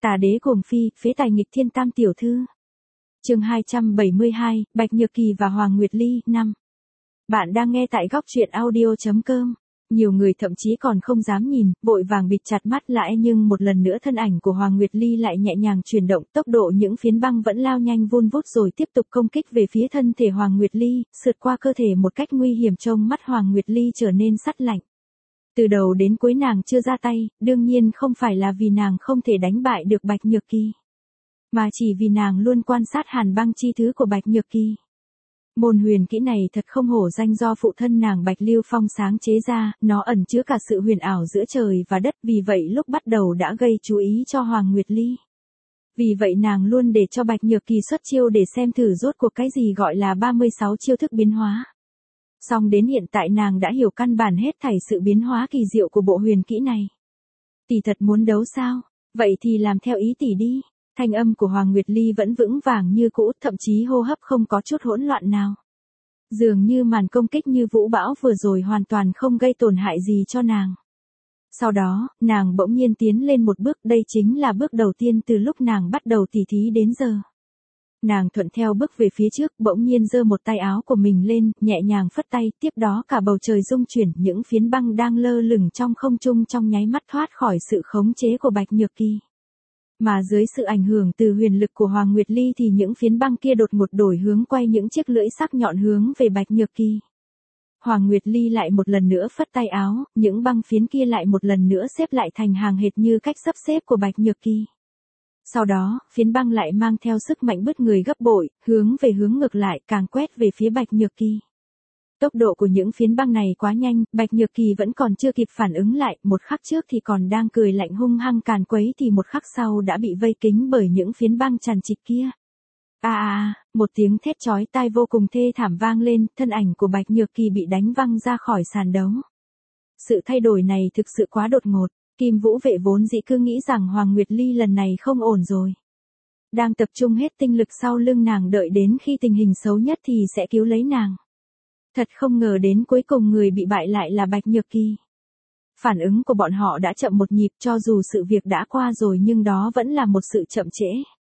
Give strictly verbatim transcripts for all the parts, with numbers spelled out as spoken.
Tà đế cuồng phi, phế tài nghịch thiên tam tiểu thư. Chương hai trăm bảy mươi hai, Bạch Nhược Kỳ và Hoàng Nguyệt Ly, năm. Bạn đang nghe tại góc truyện audio chấm com. Nhiều người thậm chí còn không dám nhìn, vội vàng bịt chặt mắt lại, nhưng một lần nữa thân ảnh của Hoàng Nguyệt Ly lại nhẹ nhàng chuyển động, tốc độ những phiến băng vẫn lao nhanh vun vút rồi tiếp tục công kích về phía thân thể Hoàng Nguyệt Ly, sượt qua cơ thể một cách nguy hiểm. Trông mắt Hoàng Nguyệt Ly trở nên sắt lạnh. Từ đầu đến cuối nàng chưa ra tay, đương nhiên không phải là vì nàng không thể đánh bại được Bạch Nhược Kỳ, mà chỉ vì nàng luôn quan sát hàn băng chi thứ của Bạch Nhược Kỳ. Môn huyền kỹ này thật không hổ danh do phụ thân nàng Bạch Lưu Phong sáng chế ra, nó ẩn chứa cả sự huyền ảo giữa trời và đất, vì vậy lúc bắt đầu đã gây chú ý cho Hoàng Nguyệt Ly. Vì vậy nàng luôn để cho Bạch Nhược Kỳ xuất chiêu để xem thử rốt cuộc cái gì gọi là ba mươi sáu chiêu thức biến hóa. Song đến hiện tại nàng đã hiểu căn bản hết thảy sự biến hóa kỳ diệu của bộ huyền kỹ này. Tỷ thật muốn đấu sao? Vậy thì làm theo ý tỷ đi. Thanh âm của Hoàng Nguyệt Ly vẫn vững vàng như cũ, thậm chí hô hấp không có chút hỗn loạn nào. Dường như màn công kích như vũ bão vừa rồi hoàn toàn không gây tổn hại gì cho nàng. Sau đó, nàng bỗng nhiên tiến lên một bước, đây chính là bước đầu tiên từ lúc nàng bắt đầu tỉ thí đến giờ. Nàng thuận theo bước về phía trước, bỗng nhiên giơ một tay áo của mình lên, nhẹ nhàng phất tay, tiếp đó cả bầu trời rung chuyển, những phiến băng đang lơ lửng trong không trung trong nháy mắt thoát khỏi sự khống chế của Bạch Nhược Kỳ. Mà dưới sự ảnh hưởng từ huyền lực của Hoàng Nguyệt Ly thì những phiến băng kia đột ngột đổi hướng, quay những chiếc lưỡi sắc nhọn hướng về Bạch Nhược Kỳ. Hoàng Nguyệt Ly lại một lần nữa phất tay áo, những băng phiến kia lại một lần nữa xếp lại thành hàng hệt như cách sắp xếp của Bạch Nhược Kỳ. Sau đó, phiến băng lại mang theo sức mạnh bứt người gấp bội, hướng về hướng ngược lại, càng quét về phía Bạch Nhược Kỳ. Tốc độ của những phiến băng này quá nhanh, Bạch Nhược Kỳ vẫn còn chưa kịp phản ứng lại, một khắc trước thì còn đang cười lạnh hung hăng càn quấy thì một khắc sau đã bị vây kín bởi những phiến băng tràn trịch kia. À à, một tiếng thét chói tai vô cùng thê thảm vang lên, thân ảnh của Bạch Nhược Kỳ bị đánh văng ra khỏi sàn đấu. Sự thay đổi này thực sự quá đột ngột. Kim Vũ Vệ vốn dĩ cứ nghĩ rằng Hoàng Nguyệt Ly lần này không ổn rồi. Đang tập trung hết tinh lực sau lưng nàng, đợi đến khi tình hình xấu nhất thì sẽ cứu lấy nàng. Thật không ngờ đến cuối cùng người bị bại lại là Bạch Nhược Kỳ. Phản ứng của bọn họ đã chậm một nhịp, cho dù sự việc đã qua rồi nhưng đó vẫn là một sự chậm trễ.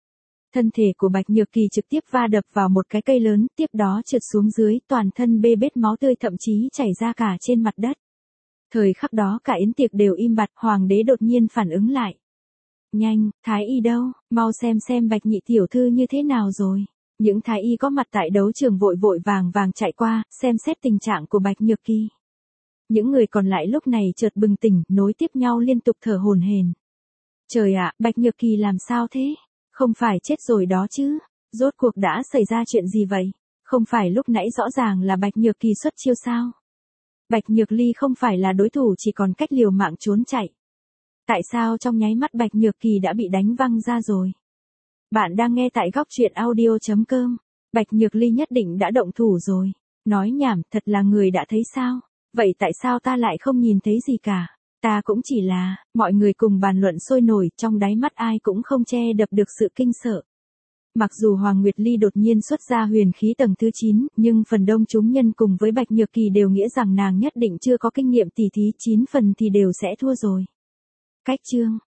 Thân thể của Bạch Nhược Kỳ trực tiếp va đập vào một cái cây lớn, tiếp đó trượt xuống dưới, toàn thân bê bết máu tươi, thậm chí chảy ra cả trên mặt đất. Thời khắc đó cả yến tiệc đều im bặt, hoàng đế đột nhiên phản ứng lại. Nhanh, thái y đâu, mau xem xem Bạch nhị tiểu thư như thế nào rồi. Những thái y có mặt tại đấu trường vội vội vàng vàng chạy qua, xem xét tình trạng của Bạch Nhược Kỳ. Những người còn lại lúc này chợt bừng tỉnh, nối tiếp nhau liên tục thở hổn hển. Trời ạ, Bạch Nhược Kỳ làm sao thế? Không phải chết rồi đó chứ? Rốt cuộc đã xảy ra chuyện gì vậy? Không phải lúc nãy rõ ràng là Bạch Nhược Kỳ xuất chiêu sao? Bạch Nhược Ly không phải là đối thủ, chỉ còn cách liều mạng trốn chạy. Tại sao trong nháy mắt Bạch Nhược Kỳ đã bị đánh văng ra rồi? Bạn đang nghe tại góc truyện audio chấm com. Bạch Nhược Ly nhất định đã động thủ rồi. Nói nhảm, thật là người đã thấy sao? Vậy tại sao ta lại không nhìn thấy gì cả? Ta cũng chỉ là, mọi người cùng bàn luận sôi nổi, trong đáy mắt ai cũng không che đập được sự kinh sợ. Mặc dù Hoàng Nguyệt Ly đột nhiên xuất ra huyền khí tầng thứ chín, nhưng phần đông chúng nhân cùng với Bạch Nhược Kỳ đều nghĩ rằng nàng nhất định chưa có kinh nghiệm tỉ thí, chín phần thì đều sẽ thua rồi. Cách chương